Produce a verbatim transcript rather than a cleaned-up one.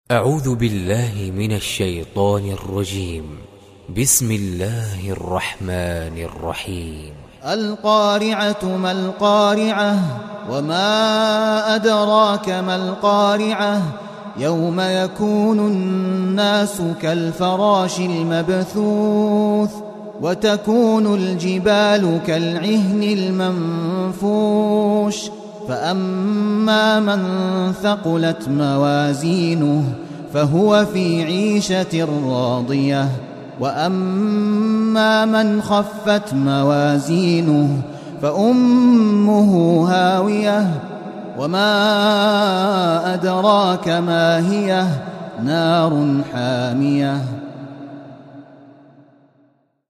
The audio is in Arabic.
أعوذ بالله من الشيطان الرجيم. بسم الله الرحمن الرحيم. القارعة ما القارعة وما أدراك ما القارعة يوم يكون الناس كالفراش المبثوث وتكون الجبال كالعهن المنفوش فأما من ثقلت موازينه فهو في عيشة راضية وأما من خفت موازينه فأمه هاوية وما أدراك ما هي نار حامية.